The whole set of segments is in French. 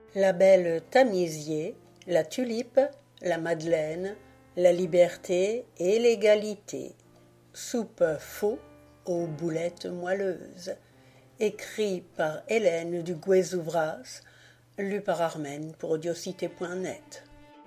La belle Tamisier, la tulipe, la madeleine, la liberté et l'égalité. Soupe faux aux boulettes moelleuses. Écrit par Hélène du Gouez-Ouvras, lu par Armen pour audiocité.net.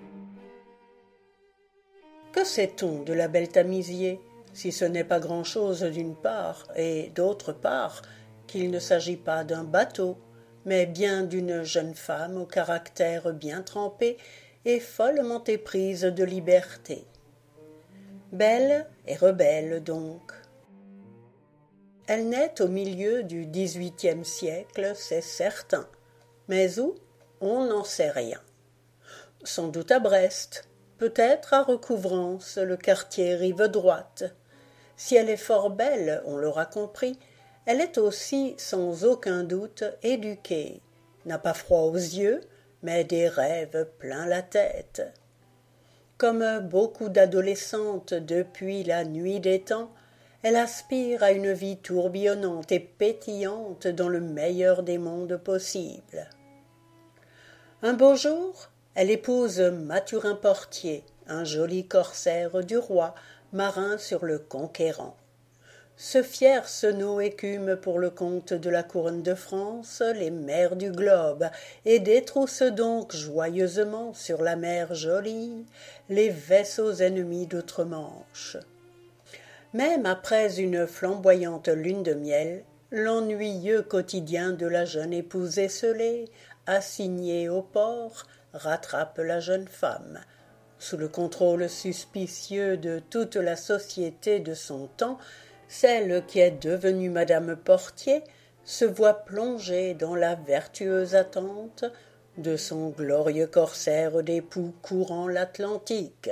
Que sait-on de la belle Tamisier, si ce n'est pas grand-chose d'une part, et d'autre part, qu'il ne s'agit pas d'un bateau, mais bien d'une jeune femme au caractère bien trempé et follement éprise de liberté. Belle et rebelle donc. Elle naît au milieu du XVIIIe siècle, c'est certain, mais où, on n'en sait rien. Sans doute à Brest, peut-être à Recouvrance, le quartier rive droite. Si elle est fort belle, on l'aura compris, elle est aussi sans aucun doute éduquée, n'a pas froid aux yeux, mais des rêves plein la tête. Comme beaucoup d'adolescentes depuis la nuit des temps, elle aspire à une vie tourbillonnante et pétillante dans le meilleur des mondes possibles. Un beau jour, elle épouse Mathurin Portier, un joli corsaire du roi, marin sur le Conquérant. Ce fier seneau écume pour le compte de la couronne de France les mers du globe et détrousse donc joyeusement sur la mer jolie les vaisseaux ennemis d'outre-Manche. Même après une flamboyante lune de miel, l'ennuyeux quotidien de la jeune épouse esselée, assignée au port, rattrape la jeune femme. Sous le contrôle suspicieux de toute la société de son temps, celle qui est devenue Madame Portier se voit plongée dans la vertueuse attente de son glorieux corsaire d'époux courant l'Atlantique.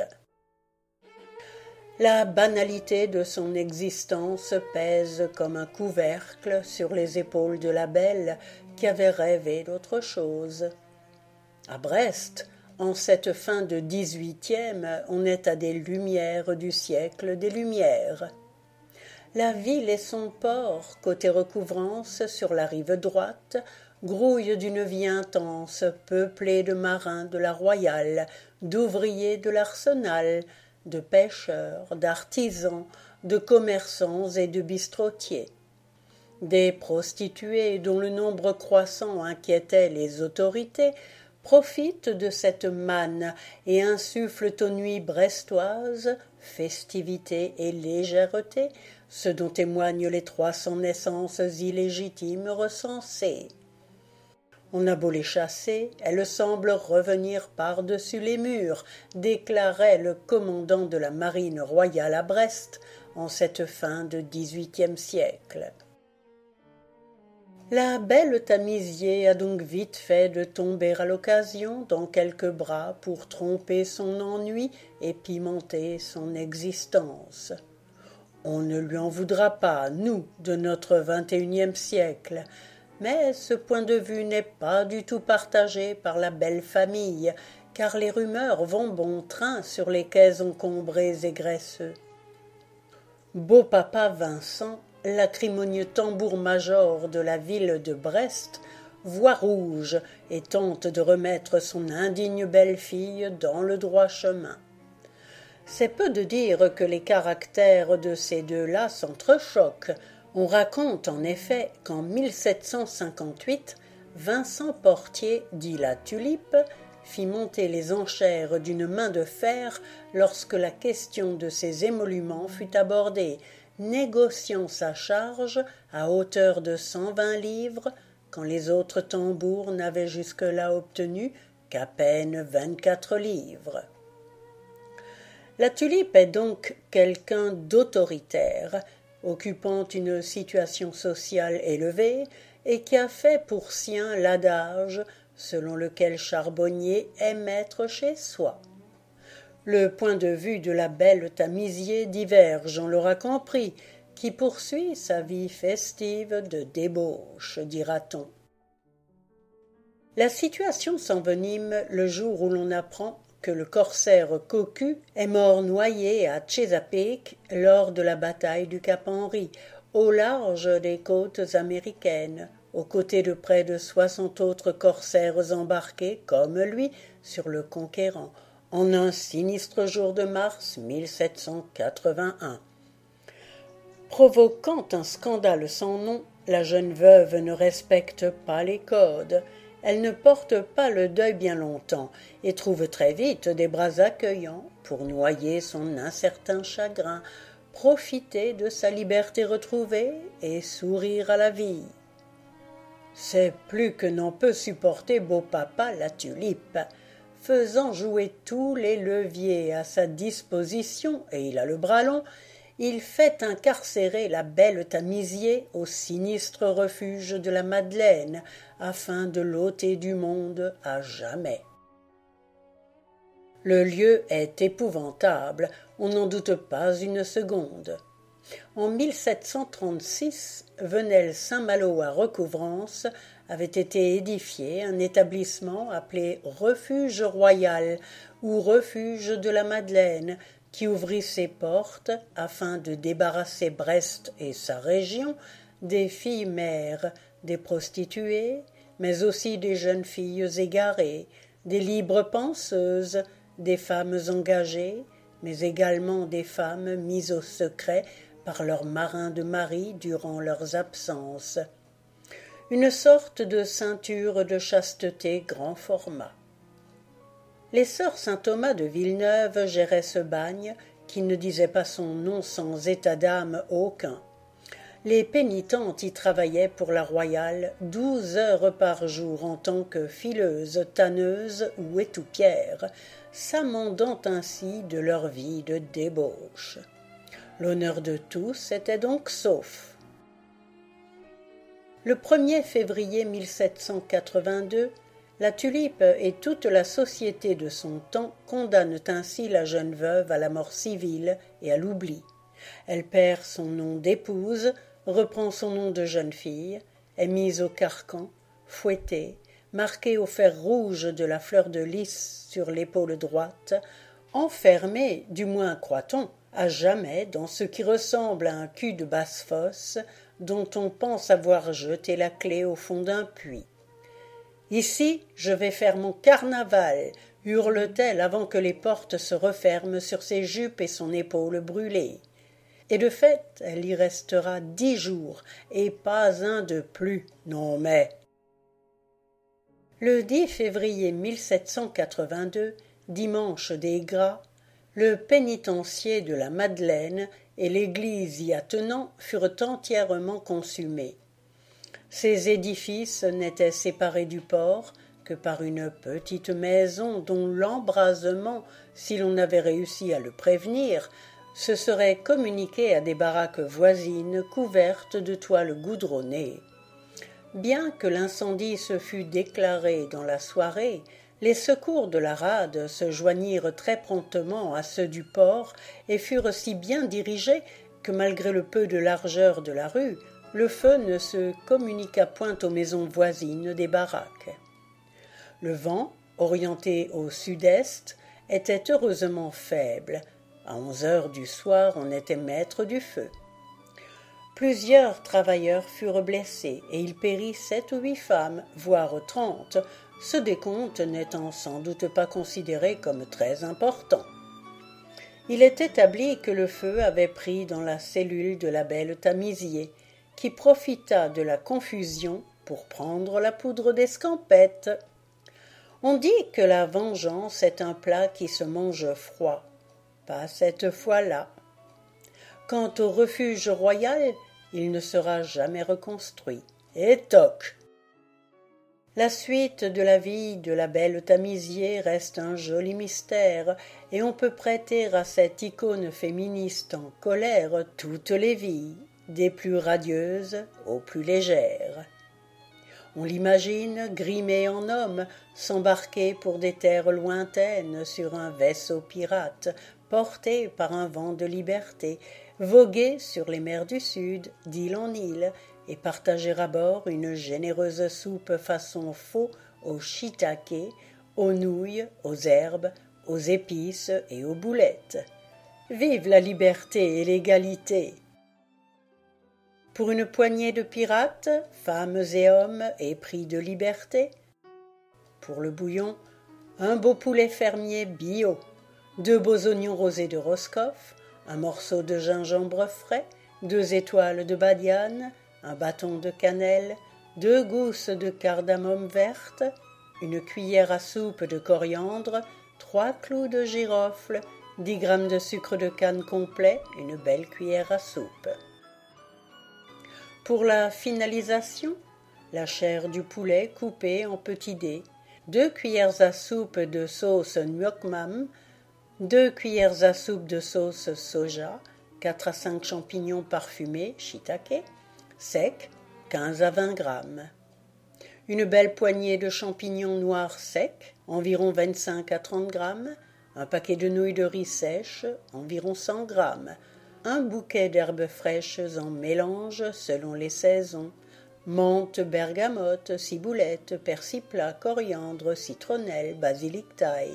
La banalité de son existence pèse comme un couvercle sur les épaules de la belle qui avait rêvé d'autre chose. À Brest, en cette fin de XVIIIe, on est à des lumières du siècle des Lumières. La ville et son port, côté Recouvrance, sur la rive droite, grouillent d'une vie intense, peuplée de marins de la Royale, d'ouvriers de l'Arsenal, de pêcheurs, d'artisans, de commerçants et de bistrotiers. Des prostituées dont le nombre croissant inquiétait les autorités profitent de cette manne et insufflent aux nuits brestoises festivité et légèreté, ce dont témoignent les 300 naissances illégitimes recensées. On a beau les chasser, elles semblent revenir par-dessus les murs, déclarait le commandant de la marine royale à Brest en cette fin de XVIIIe siècle. La belle Tamisier a donc vite fait de tomber à l'occasion dans quelques bras pour tromper son ennui et pimenter son existence. On ne lui en voudra pas, nous, de notre XXIe siècle, mais ce point de vue n'est pas du tout partagé par la belle famille, car les rumeurs vont bon train sur les quais encombrés et graisseux. Beau papa Vincent, l'acrimonieux tambour-major de la ville de Brest, voit rouge et tente de remettre son indigne belle-fille dans le droit chemin. C'est peu de dire que les caractères de ces deux-là s'entrechoquent. On raconte en effet qu'en 1758, Vincent Portier, dit la Tulipe, fit monter les enchères d'une main de fer lorsque la question de ses émoluments fut abordée, négociant sa charge à hauteur de 120 livres, quand les autres tambours n'avaient jusque-là obtenu qu'à peine 24 livres. La Tulipe est donc quelqu'un d'autoritaire, occupant une situation sociale élevée et qui a fait pour sien l'adage selon lequel charbonnier est maître chez soi. Le point de vue de la belle Tamisier diverge, on l'aura compris, qui poursuit sa vie festive de débauche, dira-t-on. La situation s'envenime le jour où l'on apprend que le corsaire Cocu est mort noyé à Chesapeake lors de la bataille du Cap Henry, au large des côtes américaines, aux côtés de près de 60 autres corsaires embarqués, comme lui, sur le Conquérant, en un sinistre jour de mars 1781. Provoquant un scandale sans nom, la jeune veuve ne respecte pas les codes. Elle ne porte pas le deuil bien longtemps et trouve très vite des bras accueillants pour noyer son incertain chagrin, profiter de sa liberté retrouvée et sourire à la vie. C'est plus que n'en peut supporter beau papa la tulipe. Faisant jouer tous les leviers à sa disposition, et il a le bras long, il fait incarcérer la belle Tamisier au sinistre refuge de la Madeleine, afin de l'ôter du monde à jamais. Le lieu est épouvantable, on n'en doute pas une seconde. En 1736, Venelle Saint-Malo à Recouvrance avait été édifié un établissement appelé Refuge Royal ou Refuge de la Madeleine, qui ouvrit ses portes afin de débarrasser Brest et sa région des filles mères, des prostituées, mais aussi des jeunes filles égarées, des libres penseuses, des femmes engagées, mais également des femmes mises au secret par leurs marins de mari durant leurs absences. Une sorte de ceinture de chasteté grand format. Les sœurs Saint-Thomas de Villeneuve géraient ce bagne, qui ne disait pas son nom sans état d'âme aucun. Les pénitentes y travaillaient pour la royale 12 heures par jour en tant que fileuses, tanneuses ou étoupières, s'amendant ainsi de leur vie de débauche. L'honneur de tous était donc sauf. Le 1er février 1782, la Tulipe et toute la société de son temps condamnent ainsi la jeune veuve à la mort civile et à l'oubli. Elle perd son nom d'épouse, reprend son nom de jeune fille, est mise au carcan, fouettée, marquée au fer rouge de la fleur de lys sur l'épaule droite, enfermée, du moins croit-on, à jamais dans ce qui ressemble à un cul de basse-fosse dont on pense avoir jeté la clé au fond d'un puits. « Ici, je vais faire mon carnaval !» hurle-t-elle avant que les portes se referment sur ses jupes et son épaule brûlée. Et de fait, elle y restera 10 jours, et pas un de plus. Non mais... Le 10 février 1782, dimanche des Gras, le pénitencier de la Madeleine et l'église y attenant furent entièrement consumés. Ces édifices n'étaient séparés du port que par une petite maison dont l'embrasement, si l'on avait réussi à le prévenir, se serait communiqué à des baraques voisines couvertes de toiles goudronnées. Bien que l'incendie se fût déclaré dans la soirée, les secours de la rade se joignirent très promptement à ceux du port et furent si bien dirigés que malgré le peu de largeur de la rue, le feu ne se communiqua point aux maisons voisines des baraques. Le vent, orienté au sud-est, était heureusement faible. À 11 heures du soir, on était maître du feu. Plusieurs travailleurs furent blessés, et il périt 7 ou 8 femmes, voire 30, ce décompte n'étant sans doute pas considéré comme très important. Il est établi que le feu avait pris dans la cellule de la belle Tamisier, qui profita de la confusion pour prendre la poudre d'escampette. On dit que la vengeance est un plat qui se mange froid. Pas cette fois-là. Quant au refuge royal, il ne sera jamais reconstruit. Et toc! La suite de la vie de la belle Tamisier reste un joli mystère, et on peut prêter à cette icône féministe en colère toutes les vies, des plus radieuses aux plus légères. On l'imagine grimée en homme, s'embarquer pour des terres lointaines sur un vaisseau pirate, porté par un vent de liberté, voguer sur les mers du Sud, d'île en île, et partager à bord une généreuse soupe façon faux aux shiitake, aux nouilles, aux herbes, aux épices et aux boulettes. Vive la liberté et l'égalité! Pour une poignée de pirates, femmes et hommes épris de liberté. Pour le bouillon, un beau poulet fermier bio, 2 beaux oignons rosés de Roscoff, un morceau de gingembre frais, 2 étoiles de badiane, un bâton de cannelle, 2 gousses de cardamome verte, une cuillère à soupe de coriandre, 3 clous de girofle, 10 grammes de sucre de canne complet, une belle cuillère à soupe. Pour la finalisation, la chair du poulet coupée en petits dés, 2 cuillères à soupe de sauce gnoc mam, 2 cuillères à soupe de sauce soja, 4 à 5 champignons parfumés, shiitake, secs, 15 à 20 grammes. Une belle poignée de champignons noirs secs, environ 25 à 30 grammes, un paquet de nouilles de riz sèches, environ 100 grammes, un bouquet d'herbes fraîches en mélange selon les saisons, menthe, bergamote, ciboulette, persil plat, coriandre, citronnelle, basilic thaï.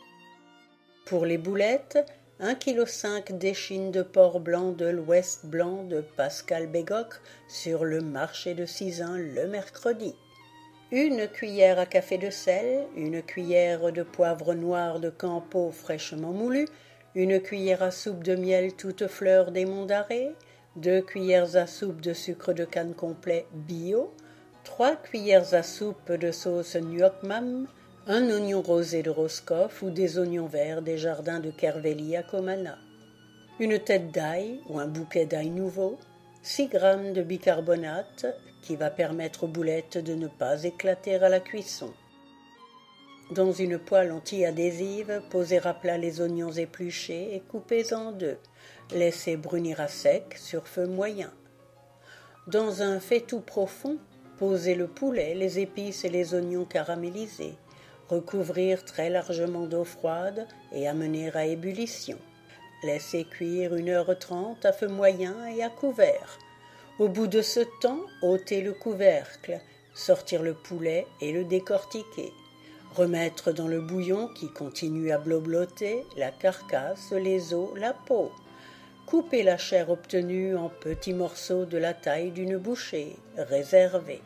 Pour les boulettes, 1,5 kg d'échine de porc blanc de l'Ouest blanc de Pascal Bégoc sur le marché de Sizun le mercredi. Une cuillère à café de sel, une cuillère de poivre noir de Campo fraîchement moulu, une cuillère à soupe de miel toute fleur des Monts d'Arrée, 2 cuillères à soupe de sucre de canne complet bio, 3 cuillères à soupe de sauce gnoc mam, un oignon rosé de Roscoff ou des oignons verts des jardins de Kerveli à Comana, une tête d'ail ou un bouquet d'ail nouveau, 6 grammes de bicarbonate qui va permettre aux boulettes de ne pas éclater à la cuisson. Dans une poêle anti-adhésive, posez à plat les oignons épluchés et coupez en 2. Laissez brunir à sec sur feu moyen. Dans un faitout profond, posez le poulet, les épices et les oignons caramélisés. Recouvrir très largement d'eau froide et amener à ébullition. Laissez cuire 1h30 à feu moyen et à couvert. Au bout de ce temps, ôtez le couvercle, sortir le poulet et le décortiquer. Remettre dans le bouillon qui continue à blobloter la carcasse, les os, la peau. Couper la chair obtenue en petits morceaux de la taille d'une bouchée, réserver.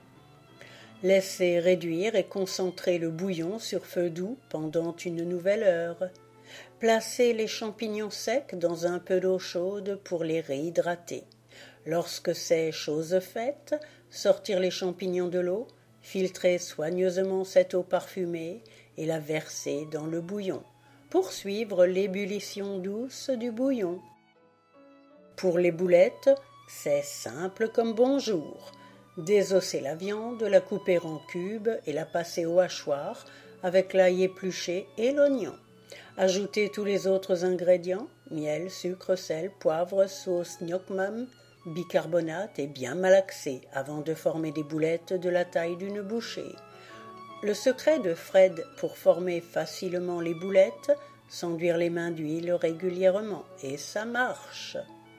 Laissez réduire et concentrer le bouillon sur feu doux pendant une nouvelle heure. Placez les champignons secs dans un peu d'eau chaude pour les réhydrater. Lorsque c'est chose faite, sortir les champignons de l'eau, filtrer soigneusement cette eau parfumée et la verser dans le bouillon. Poursuivre l'ébullition douce du bouillon. Pour les boulettes, c'est simple comme bonjour. Désosser la viande, la couper en cubes et la passer au hachoir avec l'ail épluché et l'oignon. Ajoutez tous les autres ingrédients, miel, sucre, sel, poivre, sauce gnoc mam, bicarbonate et bien malaxer avant de former des boulettes de la taille d'une bouchée. Le secret de Fred pour former facilement les boulettes, s'enduire les mains d'huile régulièrement, et ça marche.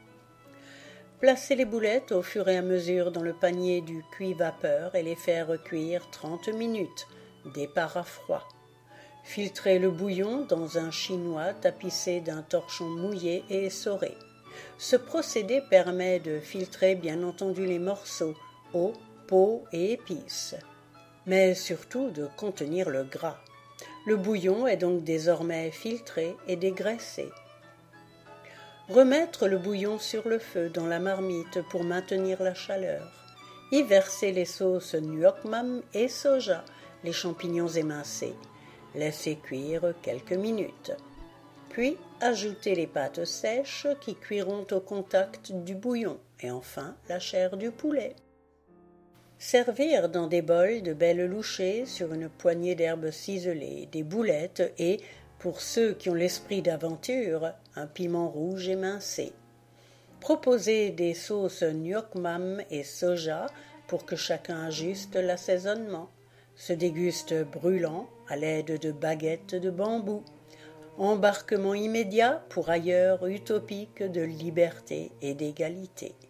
Placez les boulettes au fur et à mesure dans le panier du cuit-vapeur et les faire cuire 30 minutes, départ à froid. Filtrez le bouillon dans un chinois tapissé d'un torchon mouillé et essoré. Ce procédé permet de filtrer bien entendu les morceaux, eau, peau et épices, mais surtout de contenir le gras. Le bouillon est donc désormais filtré et dégraissé. Remettre le bouillon sur le feu dans la marmite pour maintenir la chaleur. Y verser les sauces gnoc mam et soja, les champignons émincés. Laisser cuire quelques minutes. Puis, ajoutez les pâtes sèches qui cuiront au contact du bouillon et enfin la chair du poulet. Servir dans des bols de belles louchées sur une poignée d'herbes ciselées, des boulettes et, pour ceux qui ont l'esprit d'aventure, un piment rouge émincé. Proposer des sauces gnoc mam et soja pour que chacun ajuste l'assaisonnement. Se déguste brûlant à l'aide de baguettes de bambou. Embarquement immédiat pour ailleurs utopique de liberté et d'égalité.